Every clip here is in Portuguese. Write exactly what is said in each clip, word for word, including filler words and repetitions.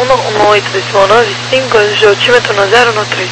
um oito decimal nove cinco, ajuste o altímetro no zero no três.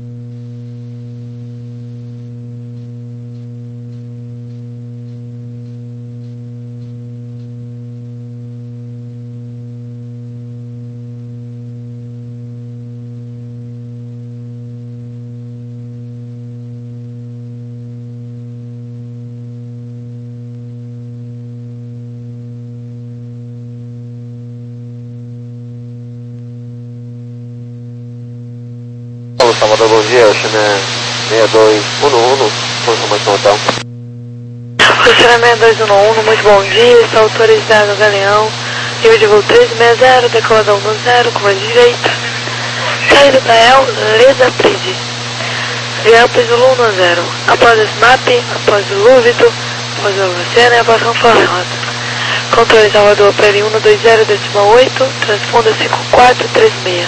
Salvador, bom dia, Oceana seis dois um um, confirmação hotel. Oceana seis dois um um, muito bom dia, está autorizado o Galeão, nível de voo três seis zero, decolador um zero, curva direita, saída da El, Leda Pride, Leão Zulu um zero, após o S M A P, após o Lúvito, após o Lucena e após o Rota. Controle Salvador, P L um dois zero decimal oito, transponda cinco quatro três seis.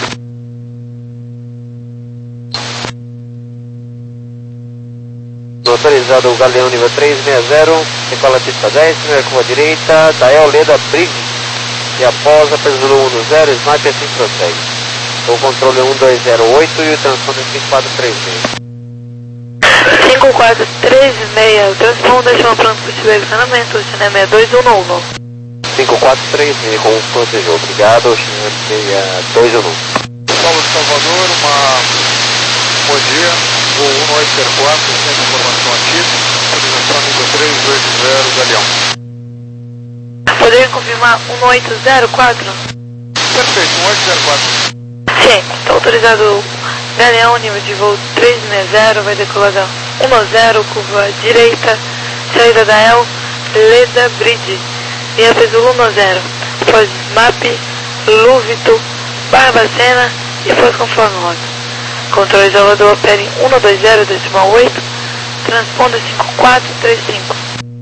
Autorizado o Galeão nível três seis zero, decola pista dez, primeira curva direita, Dael Leda Bridge, e após a Zulu um zero, Sniper assim prossegue. O controle um dois zero oito e o transponder cinco quatro três seis. cinco quatro três seis, o transponder chama pronto para o direcionamento, o China seis dois um um. cinco quatro três seis, com proteger, obrigado, o China seis dois um um. Paulo de Salvador, uma... bom dia, voo um oito zero quatro, sem informação ativa, autorização nível três dois zero, Galeão. Poderia confirmar um oito zero quatro? Perfeito, um oito zero quatro. Sim, está autorizado o Galeão, nível de voo três seis zero, vai decolar da um zero, curva direita, saída da El, Leda Bridge, linha Zulu um zero, após S M A P, Lúvito, Barbacena e após conforme rota. Controle Salvador, P L um dois zero decimal oito, transponda cinco quatro três cinco.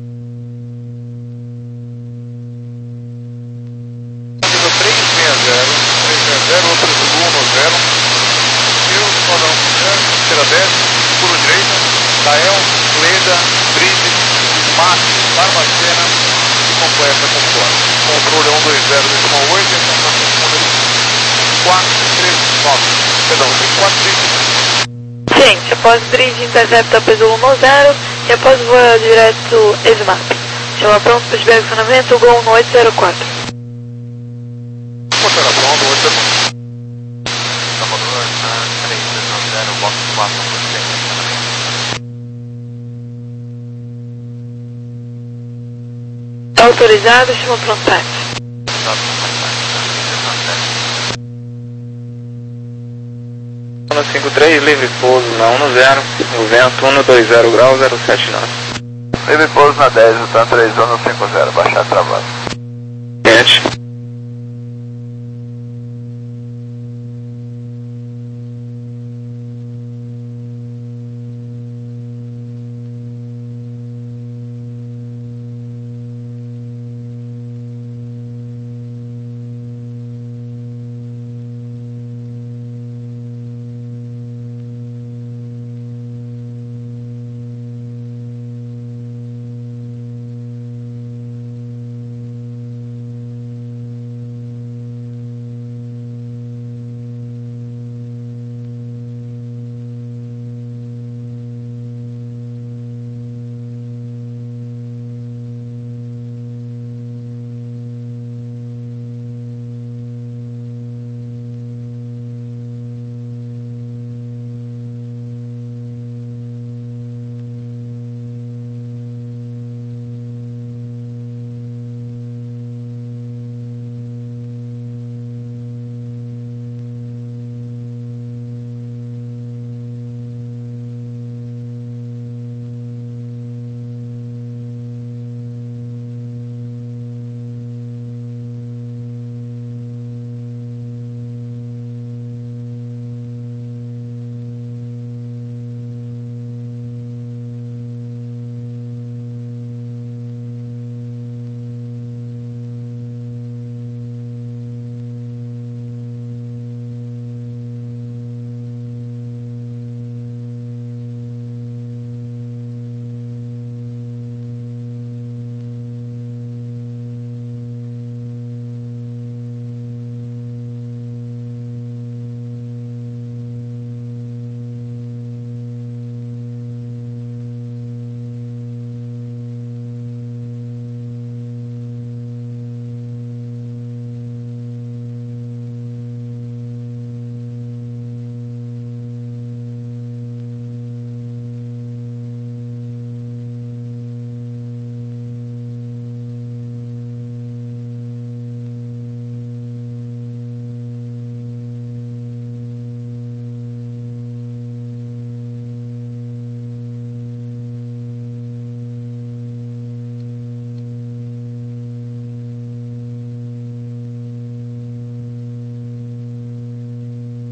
Nível três seis zero, três seis zero, outro Zulu um zero, eu, Salvador um zero, terceira dez, curva direita, Dael, Leda, Bridge, S M A P, Barbacena e completa conforme. Controle um dois zero decimal oito, e a transponder quatro três nove. Perdão, cinco quatro três cinco. Sim, após Bridge intercepta P Zulu um zero e após voar direto S M A P. Chama pronto para o direcionamento, Gol um oito zero quatro. Porteira pronto, oito zero quatro. Salvador, três dois zero, box quatro, Está autorizado, chama pronto táxi. cinco três, livre pouso na um zero, o vento um dois zero grau, zero sete nove. Livre pouso na dez, o TAM três um cinco zero, baixar travado. Gente.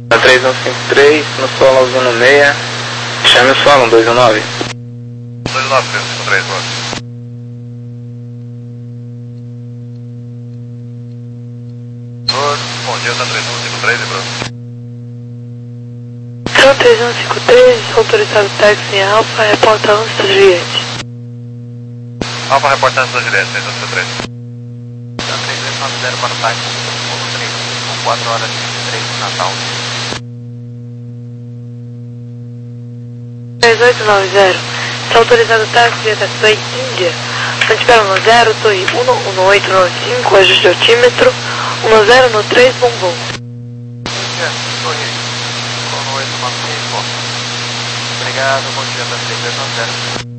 três um cinco três, no solo aos um seis, chame o solo, um dois um nove. dois nove, três cinco três, bora. Bom dia, tá três um cinco três, Bruno. São três um cinco três, autorizado táxi em Alfa, reporta Ansta Juliette. Alfa, reporta Ansta Juliette, três um cinco três. São três dois nove zero para o táxi, três, com quatro horas e três de Natal. três oito nove zero, está autorizado táxi via taxi Índia. Antipelo no zero, torre um um oito nove cinco, ajuste de altímetro, um zero no três, bombom. Índia, torre um oito nove cinco. Obrigado, bom dia, tá três dois nove zero.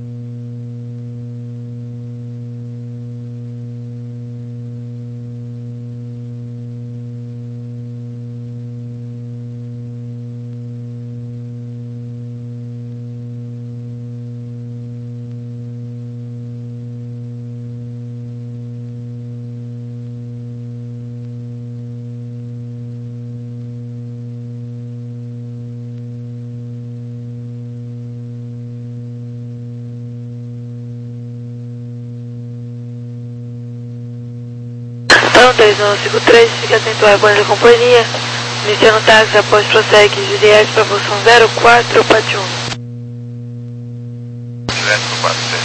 São três um cinco três, fica atento ao rebanho da companhia. Iniciando o táxi, após prossegue Juliette para posição zero quatro, Pati um. Juliette pro quatro três.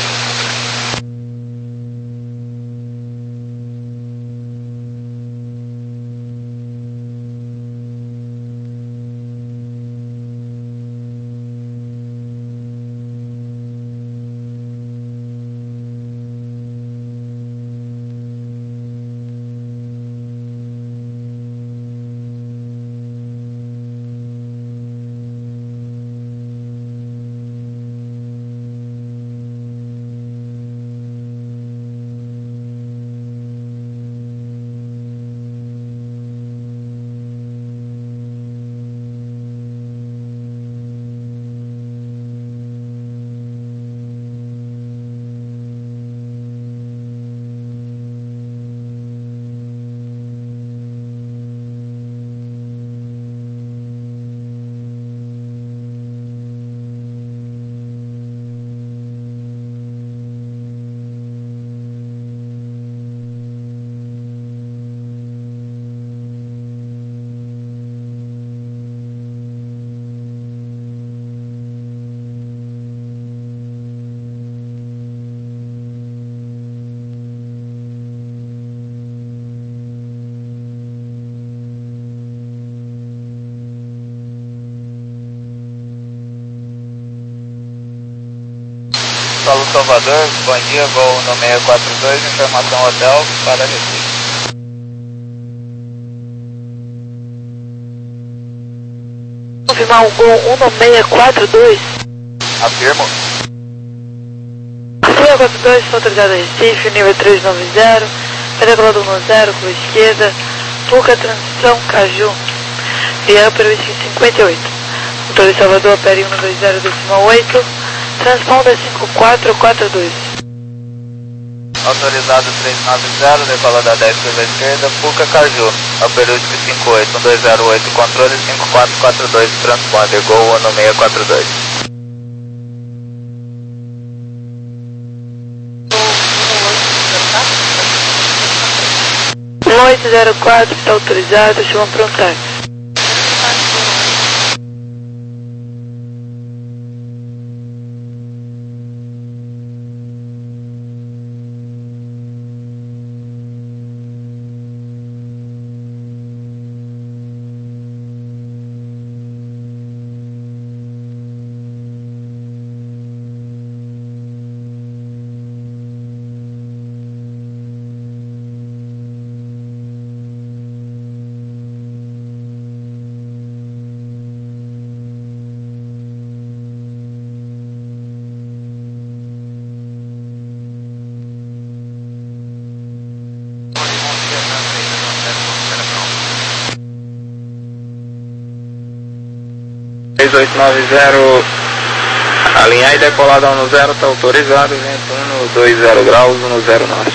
Solo Salvador, bom dia, voo no seis quatro dois, informação hotel para Recife. Confirmar um gol um no seis quatro dois. Afirmo. seis quatro dois, está autorizado a Recife, nível três nove zero, pedalado um zero, com a esquerda, Fuca, transição, Caju. Via previsto cinquenta e oito. Motor de Salvador, Peri um dois zero, decimal oito. Transponder cinco quatro quatro dois. Autorizado três nove zero, decolada dez pela esquerda, Fuca, Caju. Operutic cinco oito um dois zero oito, controle cinco quatro quatro dois, transponder, Gol no seis quatro dois. um oito zero quatro, está autorizado, chama para um táxi. três oito nove zero, alinhar e decolar da um zero, está autorizado, vento um dois zero graus, um zero norte.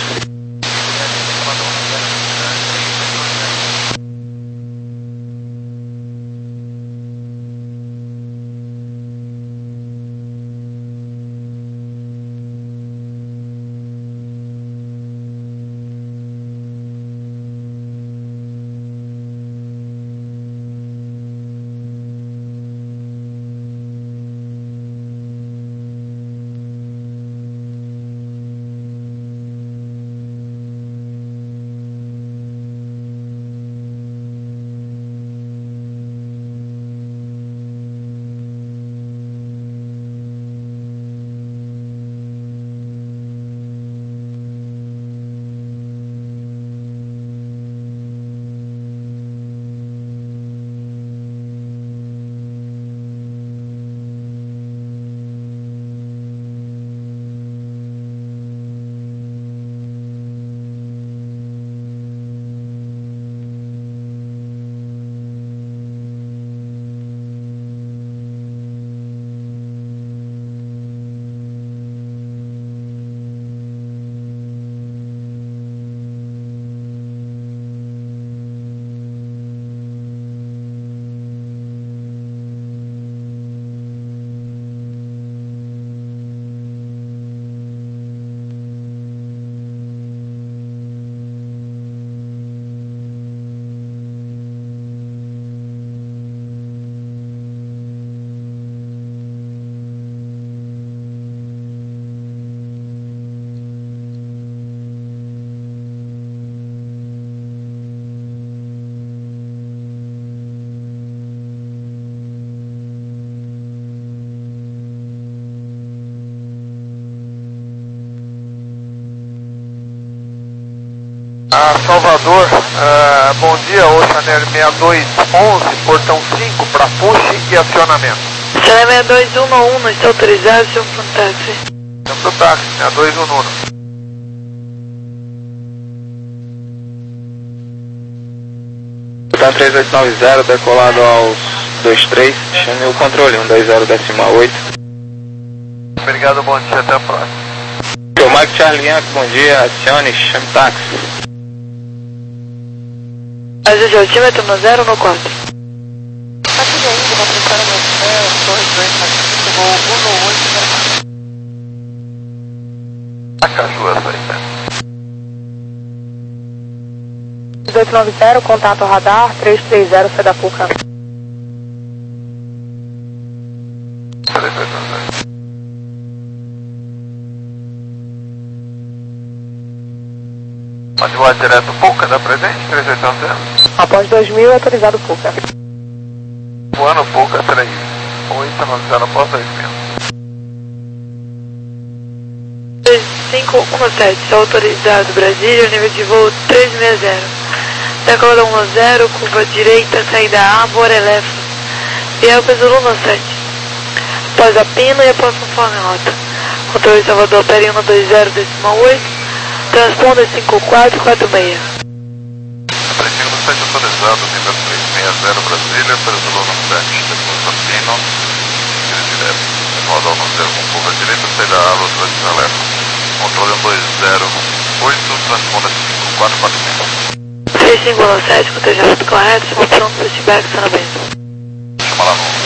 Ah, Salvador, ah, bom dia, Oceaner seis dois um um, portão cinco para push e acionamento. Oceaner seis dois um um, está autorizado, seu pro táxi. Seu pro táxi, seis dois um um. Portão três oito nove zero, decolado aos dois três, chame o controle um dois zero decimal oito. Obrigado, bom dia, até a próxima. O Mike Charlie Yankee, bom dia, acione, chame táxi. Ajude altímetro no zero no quatro. Tá tudo ainda, vou prestar no céu, dois dois, chegou um no oito, A Caju essa aí, né? dezoito nove zero, contato radar, três três zero, Sedapuca. três dois nove zero. Pode voar direto Puca, dá presente, três oito nove zero. Após dois mil, autorizado Puca. Voando Puca, três oito nove zero, após dois mil. três cinco um sete, está autorizado, Brasília, nível de voo três seis zero. Decolada um zero, curva direita, saída A, Borelef. E é o peso um sete. Após a pino e após conforme rota. Controle Salvador, pere um dois zero decimal oito. Transponder cinco quatro quatro seis. Prefiro no site autorizado, nível três seis zero Brasília, peso um sete, depois a pino, tiro direto. Decolada um zero com curva direita, saída A, Los Angeles Alerta. Controle um dois zero oito, transponder cinco quatro quatro seis. três cinco um sete, cotejamento correto, chama pronto, pushback, estacionamento. Chama lá no...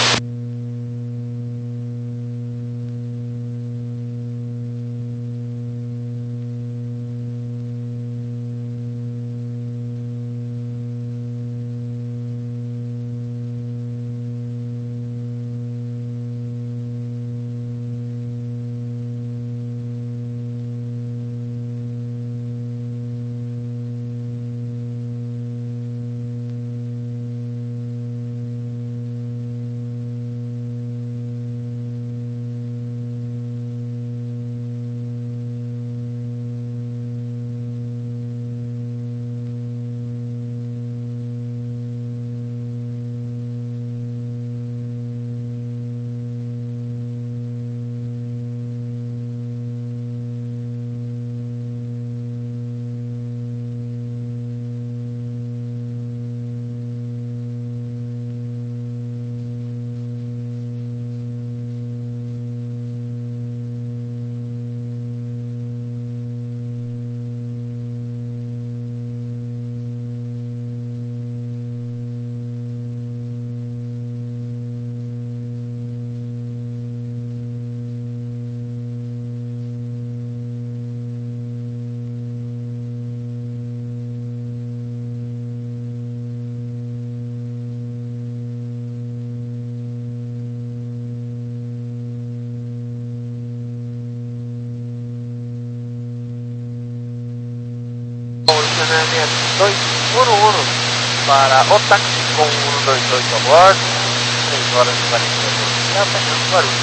dois um um para o táxi com um dois dois a bordo, três horas e quarenta minutos. É o Fernando Guarulhos.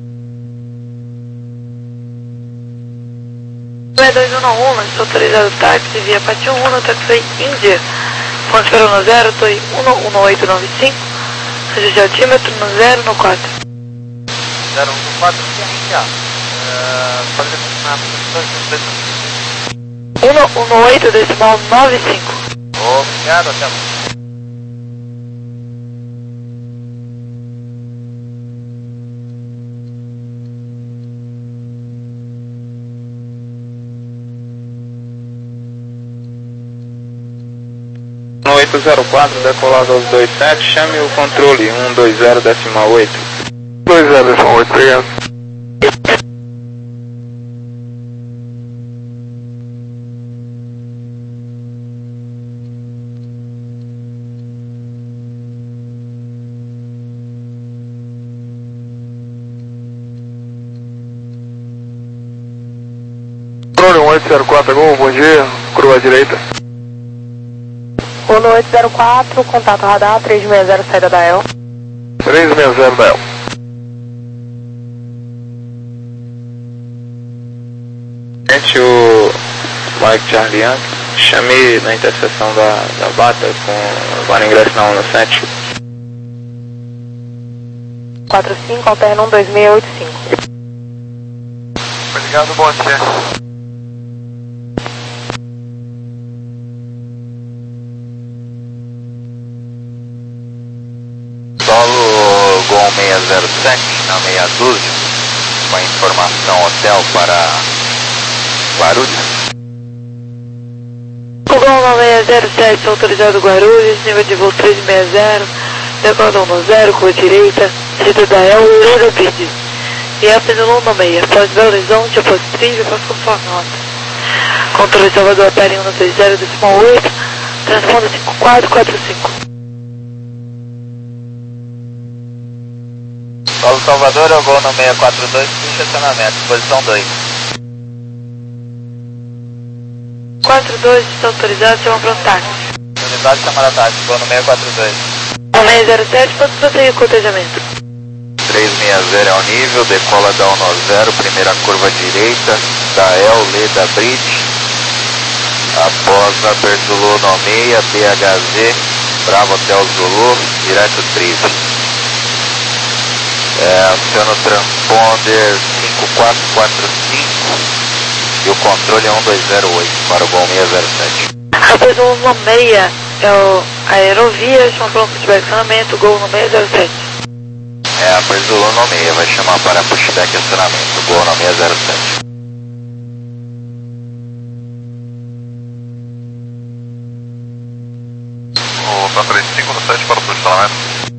seis dois um um, está autorizado táxi via Pátio um no táxi Índia. Ponte para no zero, Toi um um oito nove cinco. Ajuste altímetro no zero no quatro. zero um quatro, que é inicial. Pode confirmar a um um oito decimal nove cinco. Obrigado, até lá. oito zero quatro, decolado aos dois sete, chame o controle um dois zero decimal oito. dois zero decimal oito, obrigado. Controle um oito zero quatro, Gol, bom dia, curva direita. um oito zero quatro, contato radar, três seis zero, saída da E L. três seis zero da E L. Gente, o Mike Charlie Yankee. Chame na interseção da, da Bata com agora ingresso na um sete. quatro cinco, alterna um dois seis oito cinco. Obrigado, bom dia. Solo Gol seis zero sete na meia dúzia, com a informação hotel para Guarulhos. O Gol seis zero sete, autorizado Guarulhos, nível de voo três seis zero, decolada um zero, curva direita, Cidadel, Leda Bridge. E a Penilon no meia, após Belo Horizonte, após Trilha, após conforme nota. Controle Salvador, P L um dois zero, decimal oito, transponda cinco quatro quatro cinco. Solo Salvador, é o Gol no seis quatro dois, estacionamento, posição dois. quatro dois, está autorizado, chama para um táxi. Unidade chamada táxi, Gol no seis quatro dois. seis zero sete, pode prosseguir com o cotejamento. três seis zero é o nível, decola da um zero, primeira curva direita, Dael, Leda Bridge. Após a Berzulu no meia, B H Z, Bravo Hotel Zulu, direto Trive. É, aciona o transponder cinco quatro quatro cinco e o controle é um dois zero oito para o Gol seis zero sete. A Penilon no meia é o aerovia, chama para um pushback Gol no seis zero sete. É, a Berzulu no meia, vai chamar para pushback acionamento, Gol no seis zero sete. O T A três cinco no sete para o posicionamento.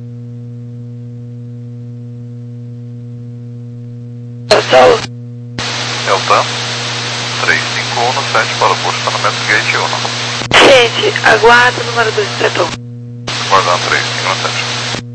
Pessoal, É o T A três cinco um no sete para o posicionamento Gate um. gente, aguarda o número dois do setor. Guardando três cinco no sete.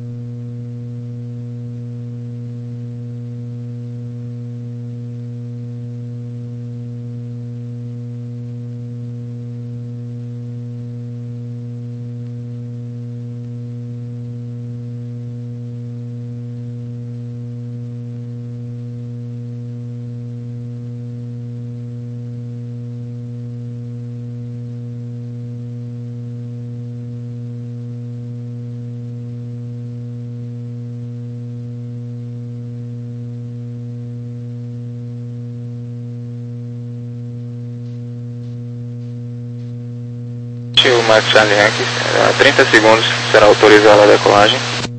O Mike Charlie Yankee, a trinta segundos será autorizada a decolagem.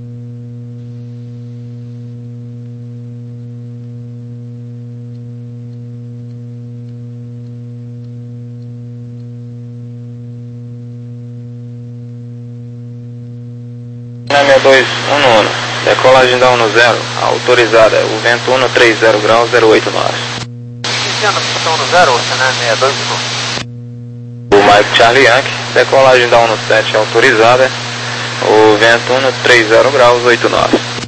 seis dois um no um, decolagem da um zero, autorizada, o vento um três zero graus, zero oito nós. Iniciando a posição no zero, né, seis dois um. O Mike Charlie Yankee, decolagem da um sete autorizada, o vento um três zero graus, oito nós.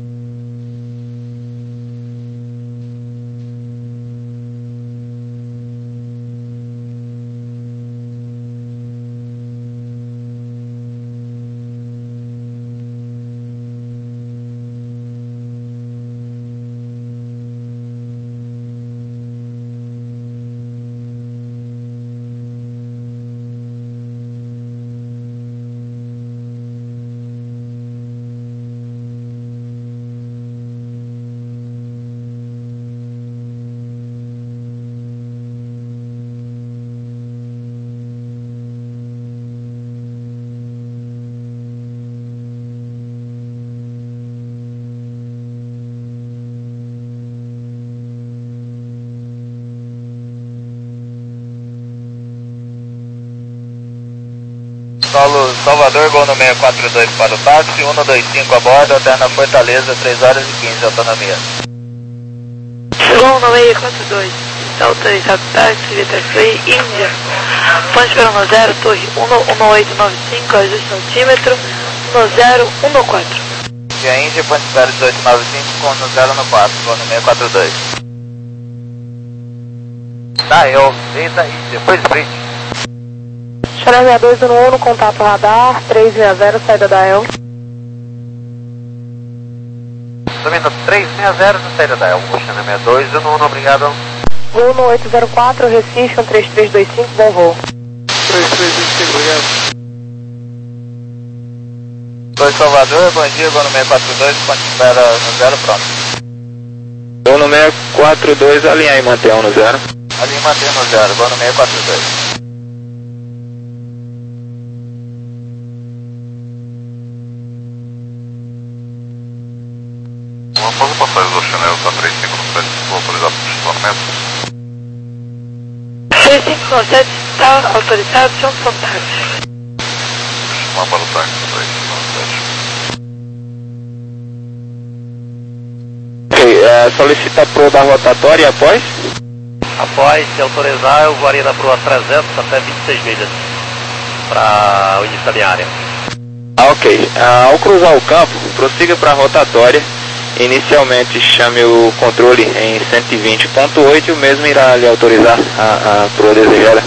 Solo Salvador, Gol no seis quatro dois para o táxi, um dois cinco a bordo, alterna Fortaleza, três horas e quinze, autonomia. Gol no seis quatro dois, está autorizado táxi, letra Free, Índia. Ponte para um zero, torre um oito nove cinco, ajuste altímetro, um zero um quatro. Via Índia, ponte zero dezoito nove cinco, com um zero no quatro, Gol no seis quatro dois. Tá, eu, eita aí, depois Bridge. Xará seis dois um no contato radar, três seis zero, saída da El. Subindo três seis zero na saída da El, Xará seis dois um, obrigado. um oito zero quatro, Recife, um três três dois cinco, bom voo. três três vinte, obrigado. dois Salvador, bom dia, vou no seis quatro dois, quando espera no zero, pronto. Vou no seis quatro dois, alinhar e manter um no zero. Alinha e manter no zero, vou no seis quatro dois. Vamos fazer passagem do Chanel, tá três cinco sete, vou autorizar para o estacionamento. três cinco sete está autorizado, João Fantástico. Chamar para o táxi, três cinco sete. Ok, é, solicita a proa da rotatória após? Após se autorizar, eu voaria na proa trezentos até vinte e seis milhas para o início da minha área. Ah, ok. Ah, ao cruzar o campo, prossiga para a rotatória. Inicialmente chame o controle em cento e vinte ponto oito e o mesmo irá lhe autorizar a, a proa desejada.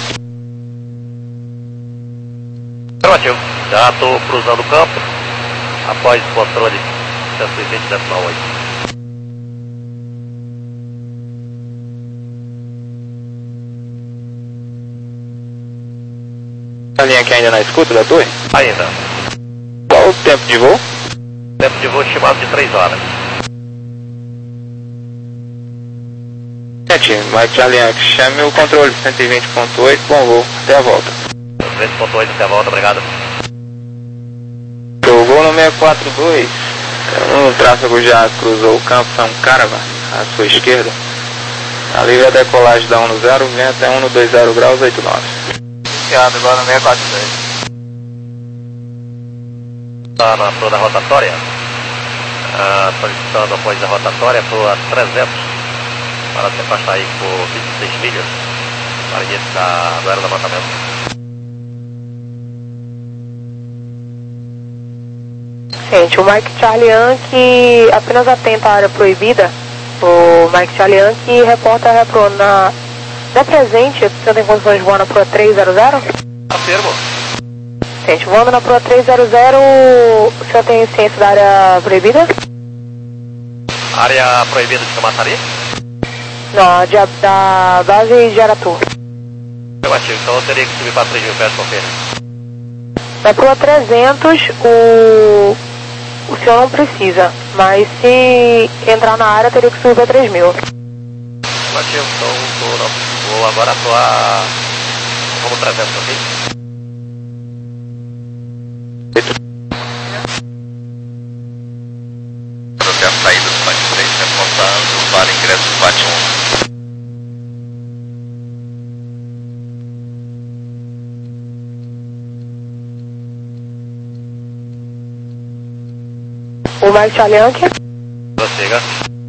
Afirmativo. Já estou cruzando o campo após o controle cento e vinte ponto oito. A linha aqui ainda na escuta da torre? Ainda. Qual o tempo de voo? Tempo de voo estimado de três horas. Gente, Mike Charlie Yankee, chame o controle cento e vinte ponto oito, bom voo, até a volta. cento e vinte ponto oito até a volta, obrigado. Eu vou no seis quatro dois, o tráfego já cruzou o campo, é um Caravan, à sua esquerda. A livre a decolagem da um no zero, vento é um no dois zero graus, oito nove. Iniciado agora no seis quatro dois. Está na proa da rotatória. Ah, solicitando após a rotatória, proa trezentos. Para se afastar aí por vinte e seis milhas para início da, do aerolevantamento. Gente, o Mike Charlie Yankee apenas atenta à área proibida. O Mike Charlie Yankee reporta a repro na... Na presente, você tem condições de voar na proa trezentos? Afirmo. Gente, voando na proa trezentos, o senhor tem ciência da área proibida? Área proibida de Camaçari? Não, de, da base de Aratu. Afirmativo, então eu teria que subir para três mil pés, confere. Na proa trezentos, o, o senhor não precisa, mas se entrar na área, teria que subir para três mil. Afirmativo, então tô na, vou agora atuar como trezentos, ok? Eu quero a saída do Mike três, reportando para ingresso V A T um. O Mike Charlie Yankee. Prossiga.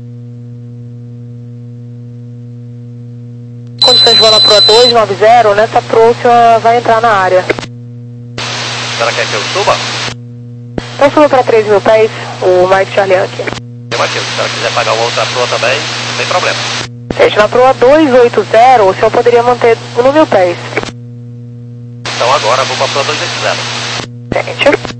Condições de voo na proa duzentos e noventa, nessa proa o senhor vai entrar na área. A senhora quer que eu suba? Então suba para três mil pés, o Mike Charlie Yankee. Afirmativo, se a senhora quiser pagar uma outra proa também, não tem problema. Gente, na proa duzentos e oitenta, o senhor poderia manter um mil pés. Então agora vou para a proa duzentos e oitenta. Gente.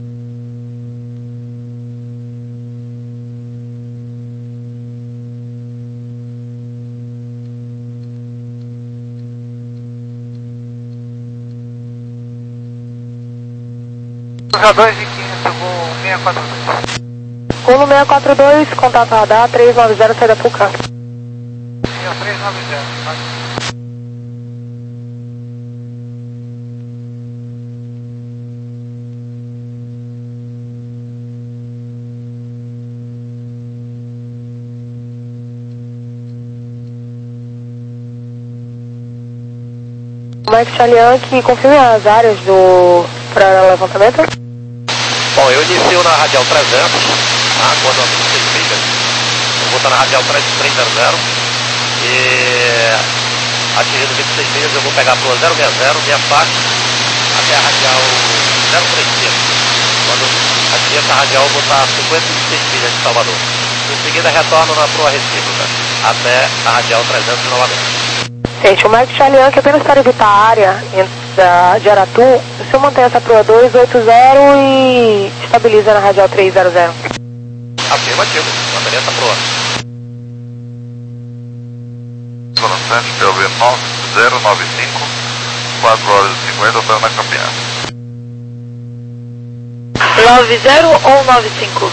dois e quinze, vou seis quatro dois. Rumo seis quatro dois, contato radar trezentos e noventa, saída Pucá. trezentos e noventa. Mike Charlie Yankee, confirme as áreas do para levantamento. Bom, eu inicio na radial trezentos, tá? Quando eu vinte e seis milhas, eu vou estar na radial trezentos e atingindo vinte e seis milhas eu vou pegar a proa zero seis zero, me afasto até a radial zero três cinco. Quando atingir essa radial eu vou estar a cinquenta e seis milhas de Salvador. Em seguida retorno na proa recíproca até a radial trezentos novamente. Gente, o Mike Charlie Yankee, apenas para evitar a área da, de Aratu, o senhor mantém essa proa duzentos e oitenta e estabiliza na radial trezentos. Afirmativo, manterei essa proa. Zona sete, P O V nove zero nove cinco, quatro horas e cinquenta, estou na caminhada. nove zero ou nove cinco?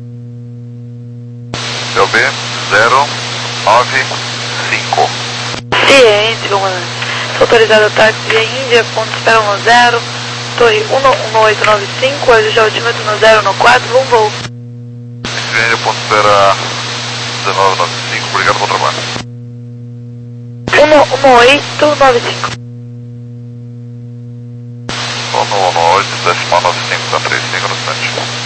C O B zero nove cinco. Ciente, comandante. Autorizado táxi via Índia, ponto espera um zero, torre um um oito nove cinco, ajuste altímetro no zero no quatro, bom voo. Índia, ponto espera dezenove nove cinco, obrigado pelo trabalho. um um oito nove cinco. um um oito, décimo nove cinco, tá três cinco no sete.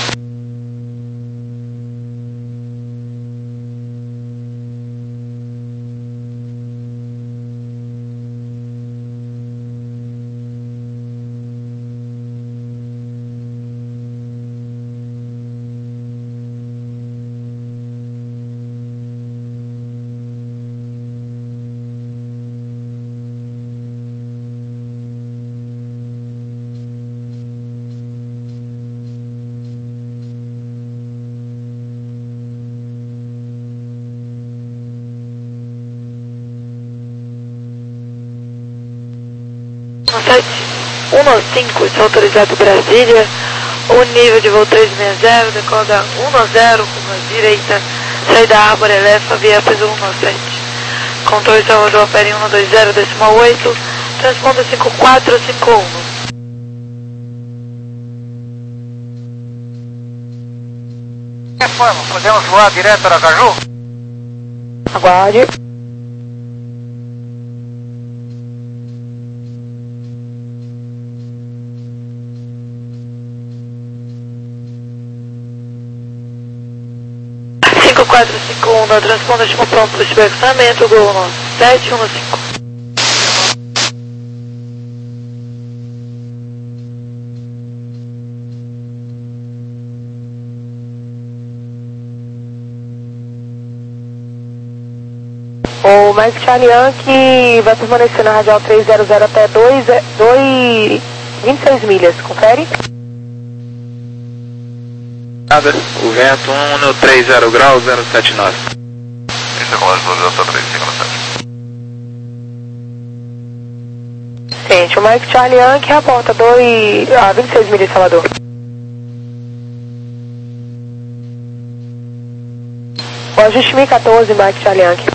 No site um nove cinco, está autorizado Brasília, o nível de voo trezentos e sessenta, decoda um zero, com a direita, saída Árvore Elefa, via peso um sete. Controle Salvador, Peri um dois zero, decimal oito, transponder cinco quatro cinco um. Podemos voar direto para Aracaju? Aguarde. cinco quatro cinco um, da transponder último pronto para o despeçamento, gol nosso sete um cinco. O Mike Charlie Yankee vai permanecer na radial trezentos até dois, dois, vinte e seis milhas, confere? Nada, o vento um no trinta graus, zero sete nove. Isso é colégio do Delta três cinco no sete. Gente, o Mike Charlie Yankee reporta dois, ah, vinte e seis milhas de Salvador. O ajuste mil e quatorze, Mike Charlie Yankee.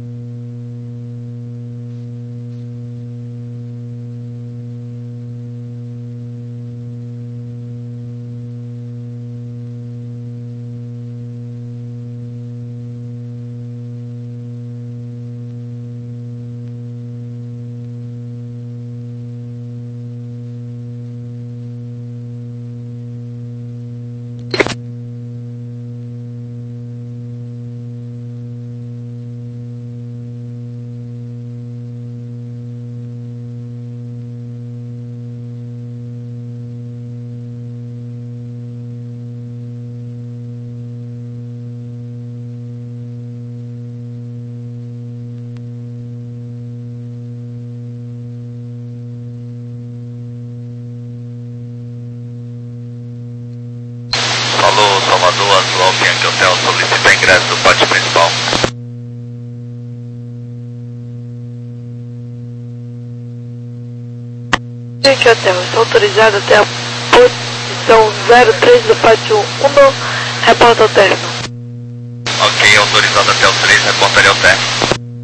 Alô, Salvador, Azul Bianchi Hotel, solicita ingresso do pátio principal. Bianchi Hotel, está autorizado até a posição zero três do pátio um, reporta ao término. Ok, autorizado até o três, reportaria ao término.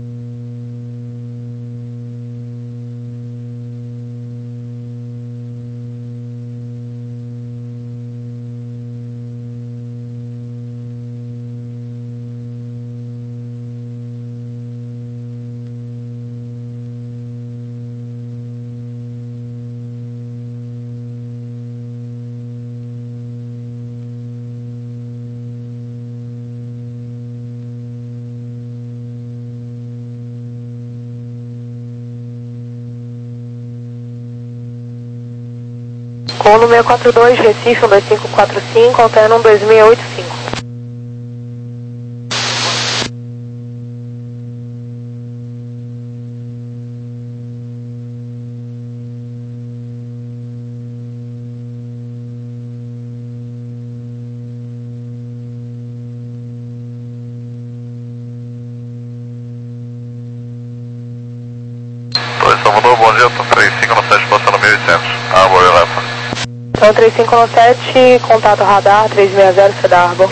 Com o número quatro dois, Recife um dois cinco quatro cinco, alterna um dois seis oito cinco. Oi, Salvador, bom dia, tô três cinco no sete. mil e cem. Arbor eleven. Então três cinco nove sete, contato radar três seis zero, Cedar Arbor.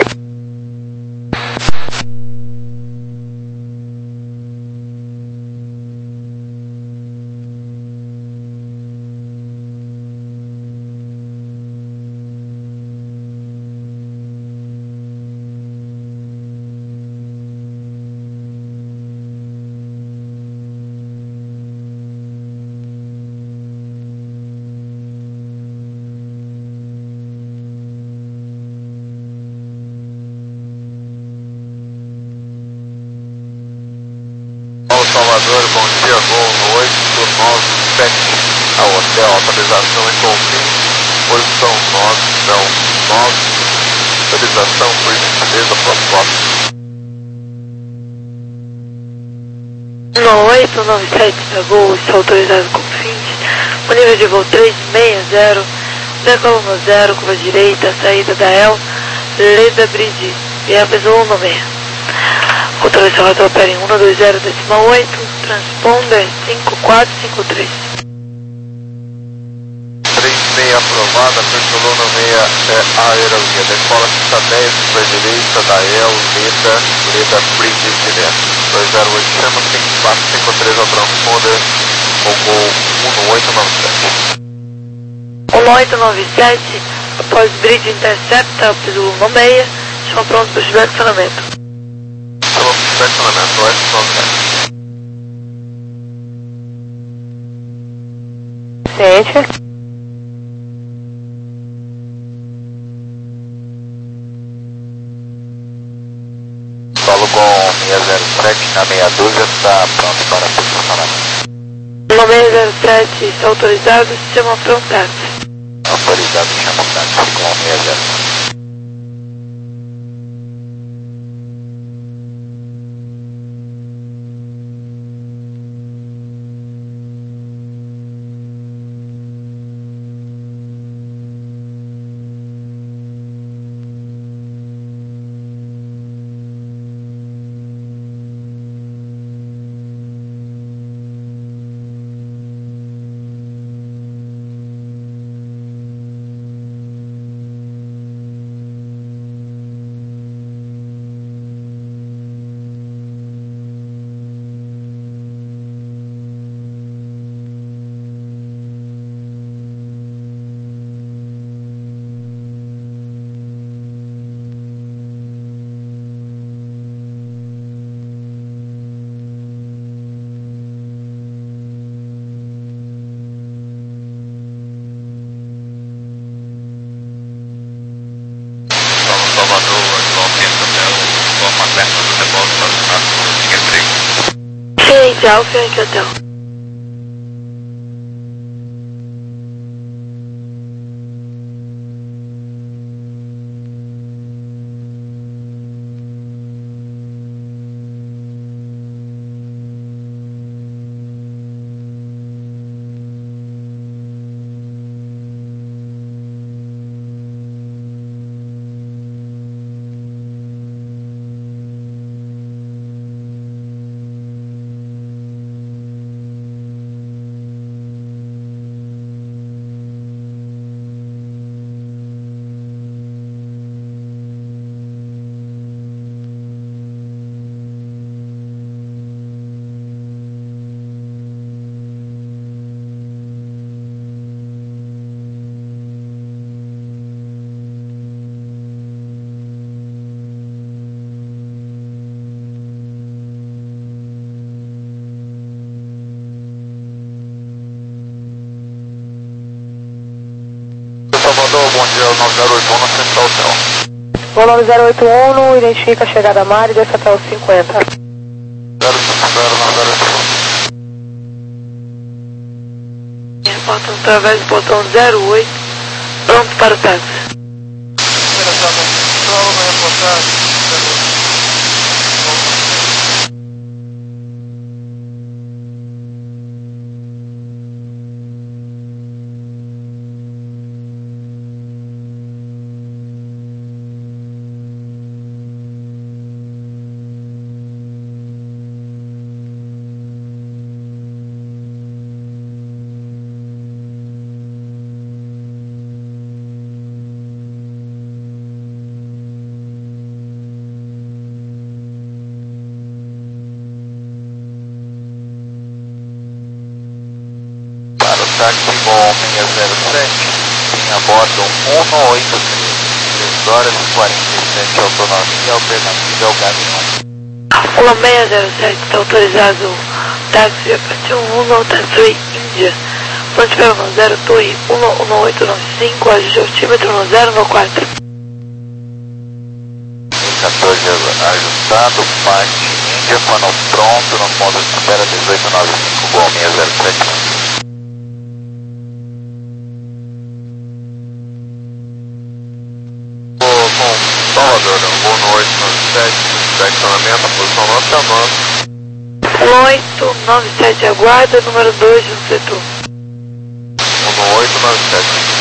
Salvador, bom dia, voo oito nove sete ao hotel, autorização em Confins, posição nove, então nove, autorização por gentileza, próximo. No oito nove sete da Gol, está autorizado com fins, o nível de voo três seis zero, decola no zero, curva direita, saída da El, Leda Bridge, e a pessoa no meio. Autorização até opera em um dois zero decimal oito, transponder cinco quatro cinco três. três seis aprovada, percolou no meia é aerovia, decola pista dez, para direita da El, Leda, Leda Bridge direto. dois zero oito chama, cinco quatro cinco três ao transponder, o gol um oito nove sete. um oito nove sete, após bridge intercepta, piso no meia, chama pronto para o estacionamento. Chama para o estacionamento, oito nove sete. Ciente. Solo com seis zero sete na meia dúzia, está pronto para posicionamento. No seis zero sete, está autorizado, chama pronto. Autorizado, chama o táxi com seis zero sete. Ciente, Alfa Yankee Hotel. Salvador, bom dia, nove zero oito um na Central Hotel. Voo nove zero oito um, identifica a chegada a mar e desce até os cinquenta. zero cinco zero nove zero oito um. Reportam através do botão zero oito, pronto para o táxi. Interessado, Central, vai reportar zero oito. táxi Gol seis zero sete, tem a bordo um um oito três, três horas e quarenta e sete, autonomia, alternativa é o Galeão. Lua seis zero sete, está autorizado o táxi Apache um um, Tatsui, Índia. Ponte Pé um zero, Torre um um oito nove cinco, ajuste altímetro um zero no quatro. quatorze ajustado, parte Índia, quando pronto, no modo de espera dezoito nove cinco, Gol seis zero sete. Salvador, um oito nove sete, estacionamento, posição nota nove. oito nove sete, aguarda, número dois no setor. um oito nove sete.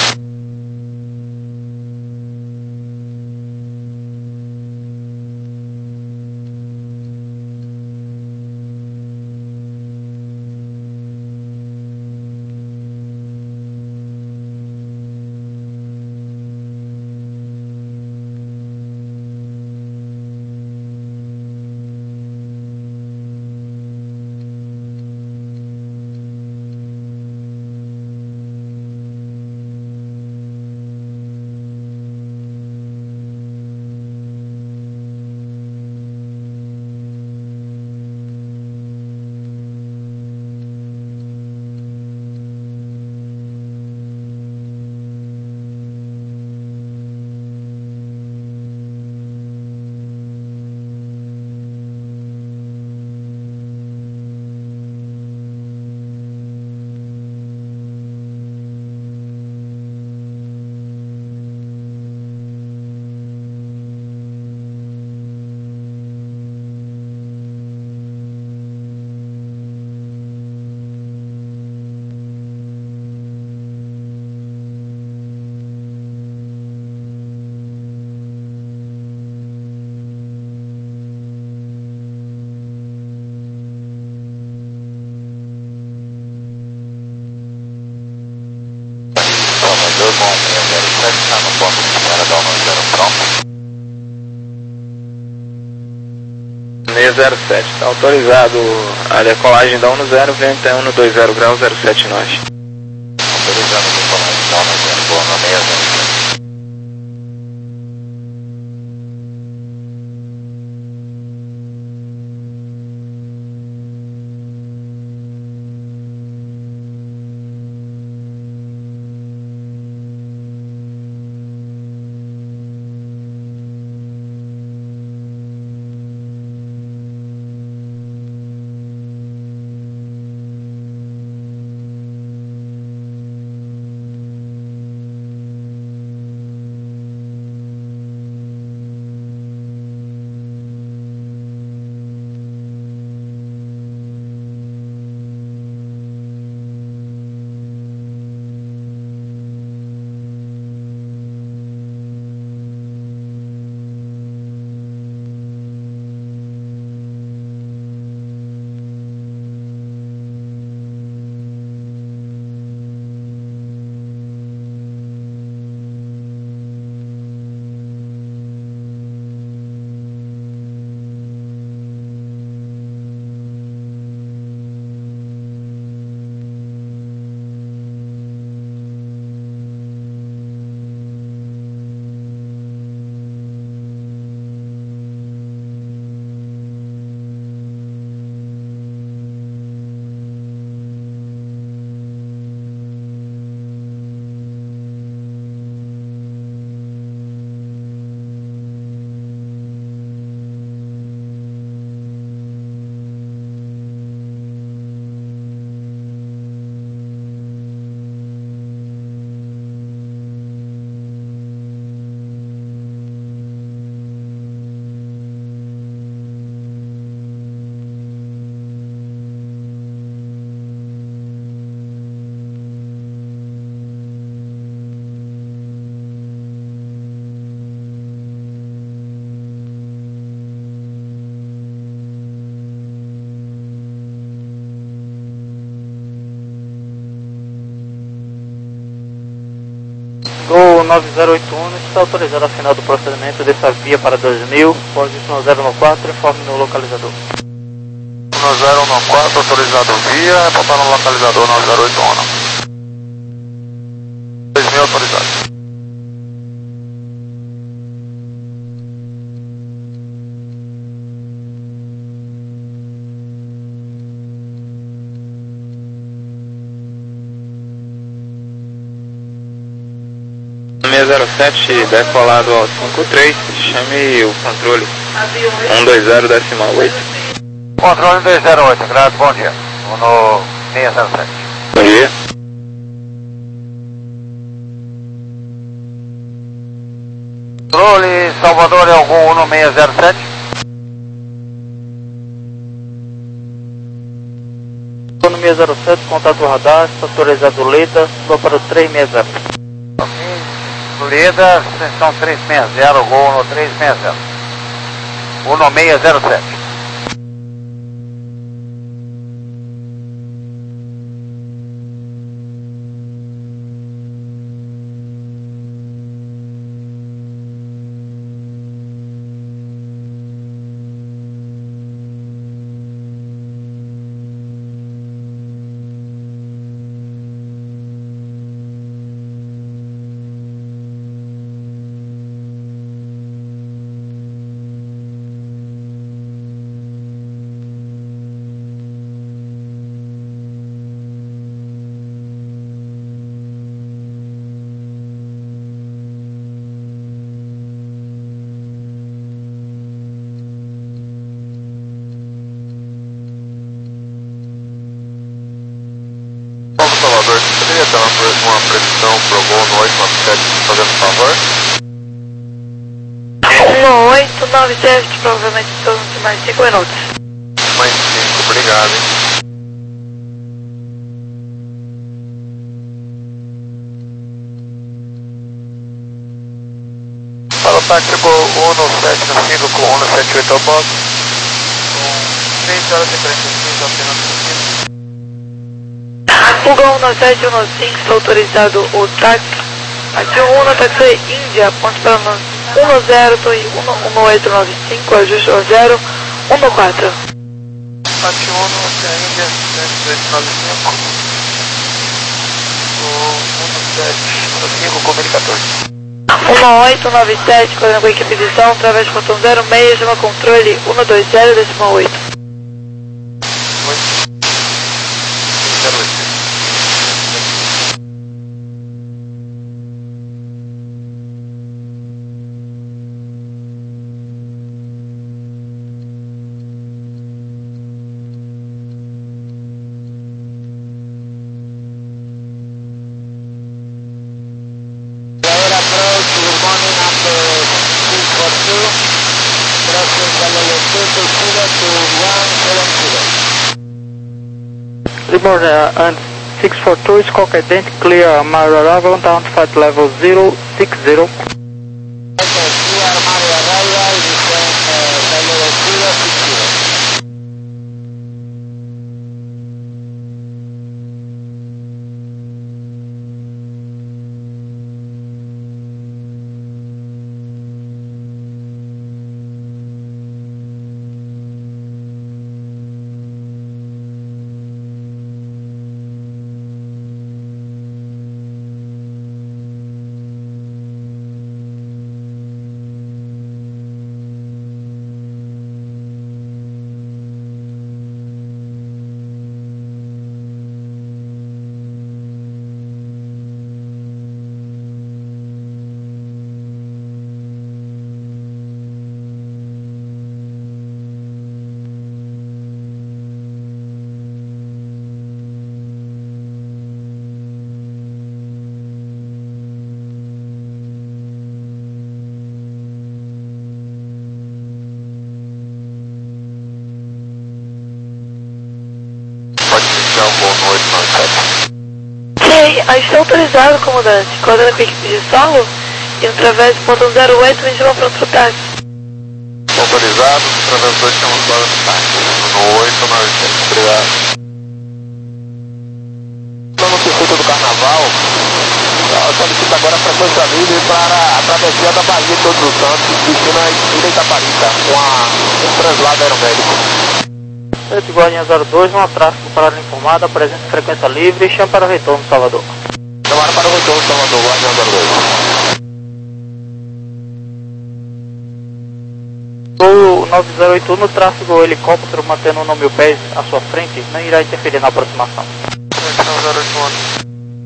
Salvador, Gol seis zero sete, está no ponto de espera da um zero pronto. seis zero sete, está autorizado a decolagem da um zero, vento é um dois zero graus, zero sete nós. Autorizando a decolagem da um zero, Gol no seis zero sete. Gol nove zero oito um, está autorizado a final do procedimento dessa via para dois mil, posição zero no quatro, informe no localizador. um zero no quatro, autorizado via, para o localizador nove zero oito um. caminho autorizado. seis zero sete decolado ao cinco três, chame o controle um dois zero decimal oito. Controle um dois zero oito, grado, bom dia. No seis zero sete. Bom dia. Controle Salvador é algum um seis zero sete. No seis zero sete, contato radar, autorizado Leda, vou para o três seis zero. Leda, extensão três seis zero, gol no três seis zero. um seis zero sete. Salvador, você poderia dar uma, uma previsão para o voo no oito nove sete, fazendo favor? No oito nove sete, provavelmente em torno de mais cinco minutos. Mais cinco, obrigado, hein? Fala, táxi Gol um sete cinco com um sete oito ao box. Com seis horas e quarenta e seis apenas possível. O Gol um sete um cinco, está autorizado o táxi. Aqui o um táxi Índia, ponto para um zero, um oito nove cinco, ajuste ao zero, um quatro. Táxi um, Índia, sete oito nove cinco. um sete um cinco, comunicador. um oito nove sete, coordenando com a equipe de som, através do ponto zero seis, chama controle um dois zero decimal oito. Libor and six four two is Cock Identity, clear my arrival down flight level zero six zero. Sim, a está autorizado, comandante. Coordenando com a equipe de solo e através do ponto zero oito, me chama para outro táxi. Autorizado, através do dois chamamos para outro táxi. No oito nove sete, obrigado. No circuito do Carnaval, solicita agora a frequência livre para a travessia da Bahia de Todos os Santos, destino a Itaparica, com a, um translado aeromédico. sete Guardiã zero dois, um tráfego parada informada, presença frequência livre, chama para o retorno, Salvador. Tomara para o retorno, Salvador, Guardião zero dois. Gol nove zero oito no tráfego helicóptero mantendo um mil pés à sua frente, não irá interferir na aproximação. zero oito um.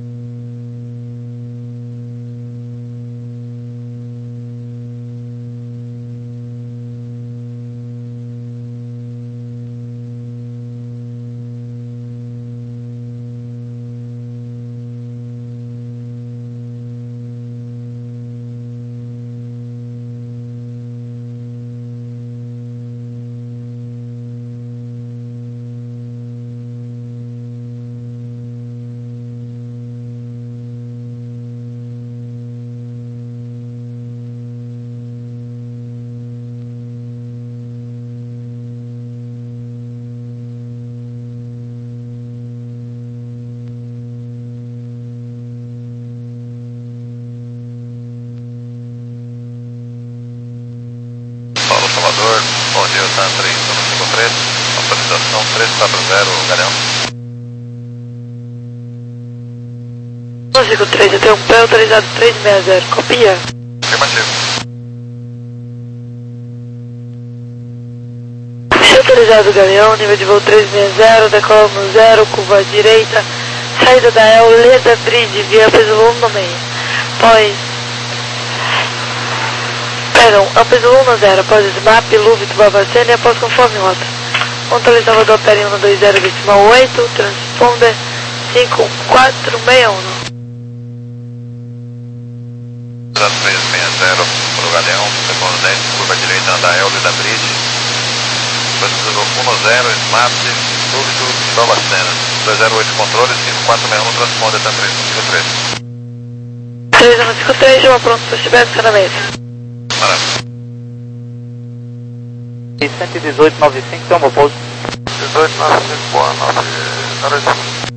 Salvador, bom dia, Tan três cinco três, autorização três quatro zero, Galeão. um cinco três, eu tenho um pé autorizado três sessenta, copia. Afirmativo. Peixe autorizado Galeão, nível de voo três sessenta, decola no zero, curva à direita, saída da El, Leda Bridge, via Pesulum no meio. Após... Perdão, Pesulum no zero, após Smap, Luve, Tubabacena e após conforme rota. Controle Salvador, Peri um dois zero, decimal oito, transponder cinco quatro seis um. três sessenta para o Galeão, segundo dez, curva direita da El, Leda Bridge. um zero, Smap, Luve, Tubabacena. dois zero oito controle, cinco quatro seis um, transponder Tan três cinco três. três um cinco três, chama pronto, se estiver acionamento. Maravilha. E cento e dezoito noventa e cinco, toma o pouso. dezoito noventa e cinco, boa, nove zero oito.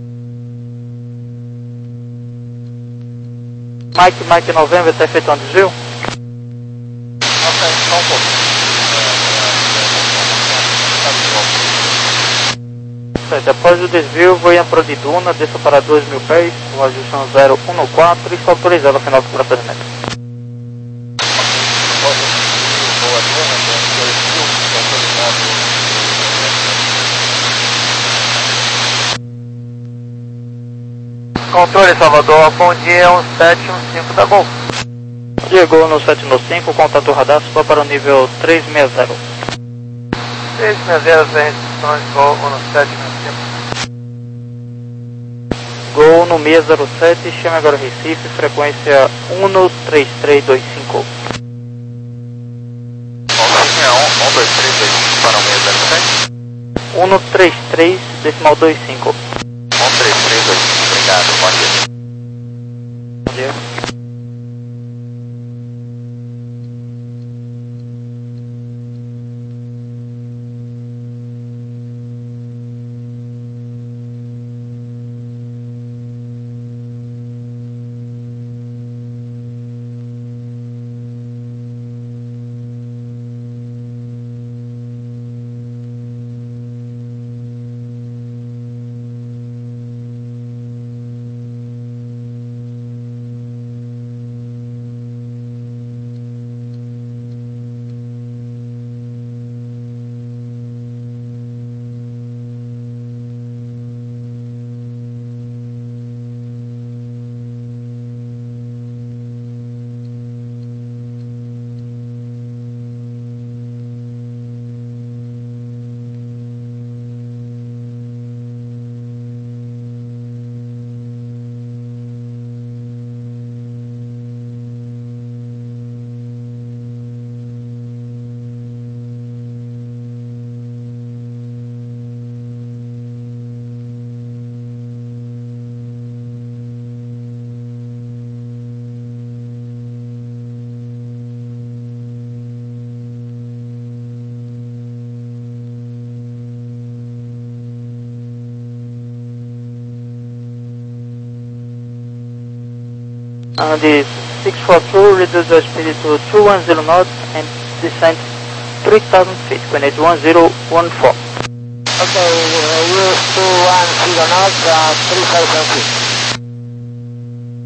Mike, Mike November, está efetuando desvio? Ok, só um pouco. Certo, após o desvio, vou em Pro de Duna, desça para dois mil pés, com a junção zero um quatro e está autorizado ao final do procedimento. Controle Salvador, bom dia, um sete um cinco da Gol. Chegou no sete um cinco, contato radar, só para o nível três sessenta. três sessenta, sem restrições, Gol no sete um cinco. Gol no seis zero sete, chame agora Recife, frequência um três três dois cinco. um dois três dois cinco para o seis zero sete. um três três decimal dois cinco. um três três dois cinco, obrigado, bom dia. Bom dia. And the six four two, reduce your speed to two one zero knots and descend three thousand feet, coordinate one zero one four. Okay, uh, use two one zero knots, uh, three thousand feet.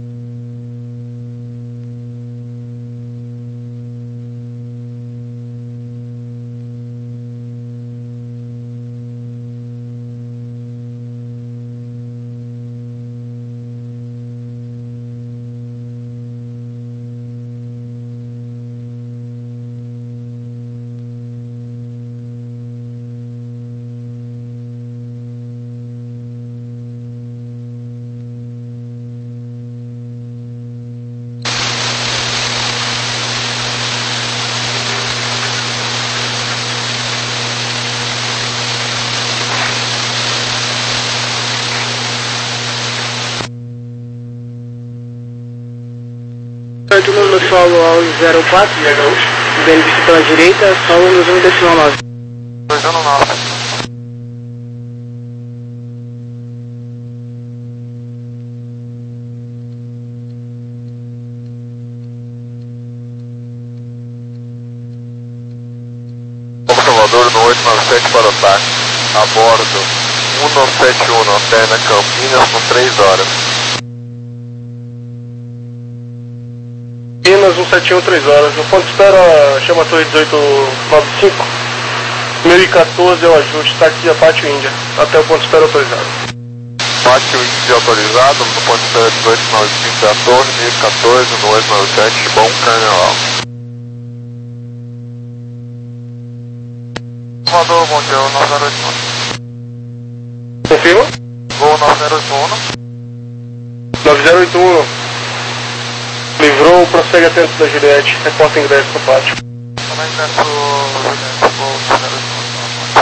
solo ao zero quatro, bem visto pela direita, solo nos um decimal nove. dois um nove. Salvador no oito nove sete para o ataque. A bordo um nove sete um, alterna Campinas com três horas. Campinas um sete um, três horas. No ponto de espera, chama a torre dezoito nove cinco. mil e quatorze é o ajuste, está aqui a Pátio Índia. Até o ponto de espera autorizado. Pátio Índia autorizado, no ponto de espera dezoito nove cinco da torre, mil e quatorze no oito nove sete, bom carnaval. Salvador, bom dia, nove zero oito um. Confirma? Voo nove zero oito um. nove zero oito um. Livrou, prossegue atento da Juliette. Reporta ingresso no pátio. Também ingresso, Juliette, voo nove zero oito um.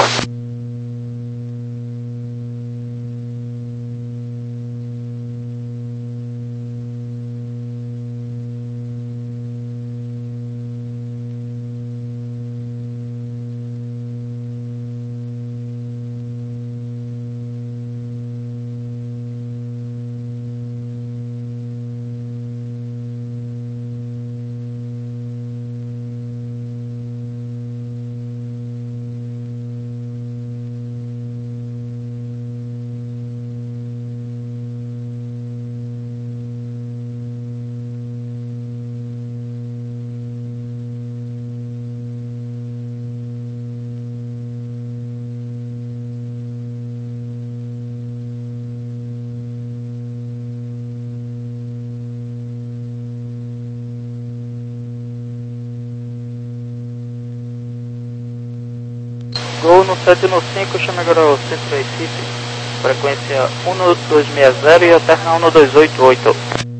Gol no sete no cinco, chama agora o Centro Recife, frequência um dois seis zero e alterna um dois oito oito.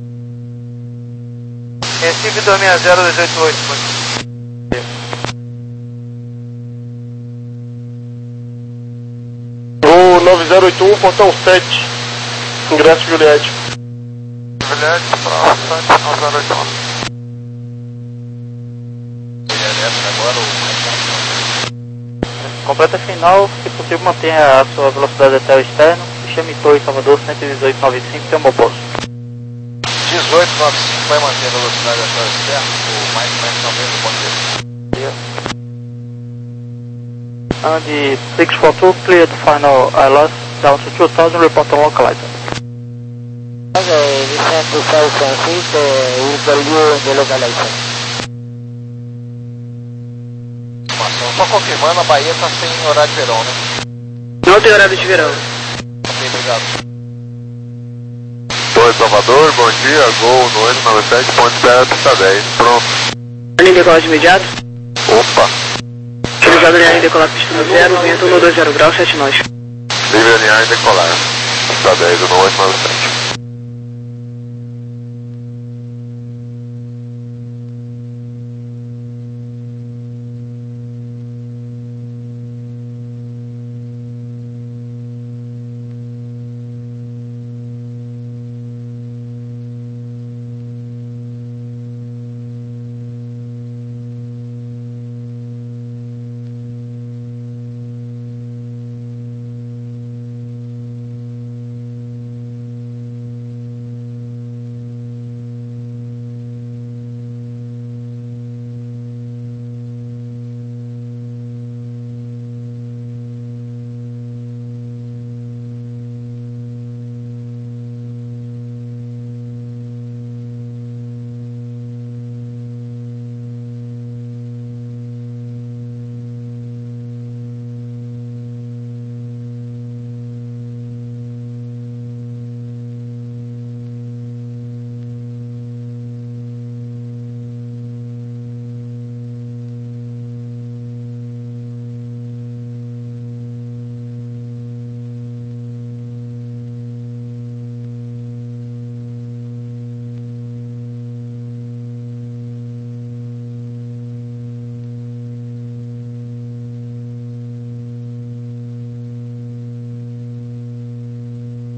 Recife dois seis zero dois oito oito, Gol nove zero oito um, portão sete. Ingresso Juliette. Juliette para sete nove zero oito um. Completa final, se possível mantenha a sua velocidade até o externo e chame Torre Salvador cento e dezoito nove cinco, tem um bom posto. dezoito nove cinco vai manter a velocidade até o externo, o mais mais talvez o ponto And six four two, clear the final I L S down to two thousand, report on localizer. Okay, descend to South Francisco, we'll call you in the localizer. Só confirmando, a Bahia está sem horário de verão, né? Não tem horário de verão. Ok, obrigado. Torre Salvador, bom dia, Gol no oito nove sete, ponto de espera pista dez, pronto. Linha decolar de imediato. Opa, Utilizado alinhar e decolar pista no zero, vento um dois zero graus, sete nós. livre alinhar e decolar. Pista dez no oito nove sete.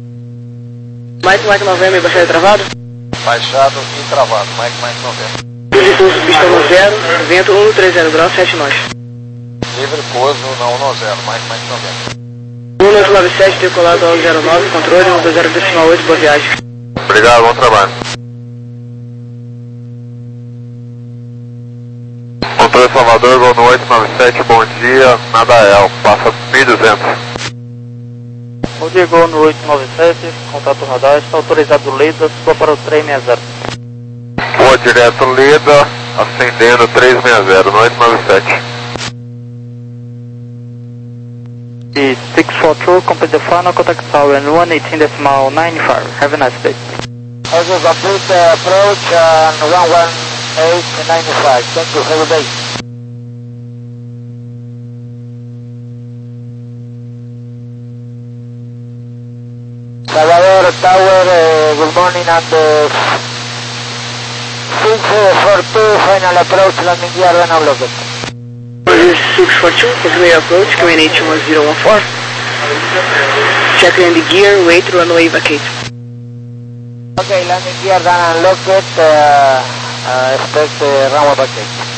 Mike Mike November, baixado e travado? Baixado e travado, Mike Mike November. Pouso pista um zero, vento um três zero graus, sete nós. Livre pouso na um zero, mais mais noventa. um nove nove sete, decolado ao zero nove, controle um dois zero decimal oito, boa viagem. Obrigado, bom trabalho. Controle Salvador, Gol oito nove sete, bom dia, Nadael, passa mil e duzentos. Bom dia, Gol no oito nove sete, contato radar, está autorizado Leda, suba para o três seis zero. Boa, direto Leda, ascendendo três seis zero, no oito nove sete. E seis quatro dois, complete the final contact tower and one eighteen decimal nine five. Have a nice day. Okay, complete the approach and one one eight nine five. Thank you, have a day. Salvador Tower, uh, good morning and uh, six four two, final approach, landing gear, then I'll look it. six four two, continue approach, community one zero one four. Check landing gear, wait, runway vacate. Okay, landing gear, then I'll look it, uh, uh, expect uh, runway vacate.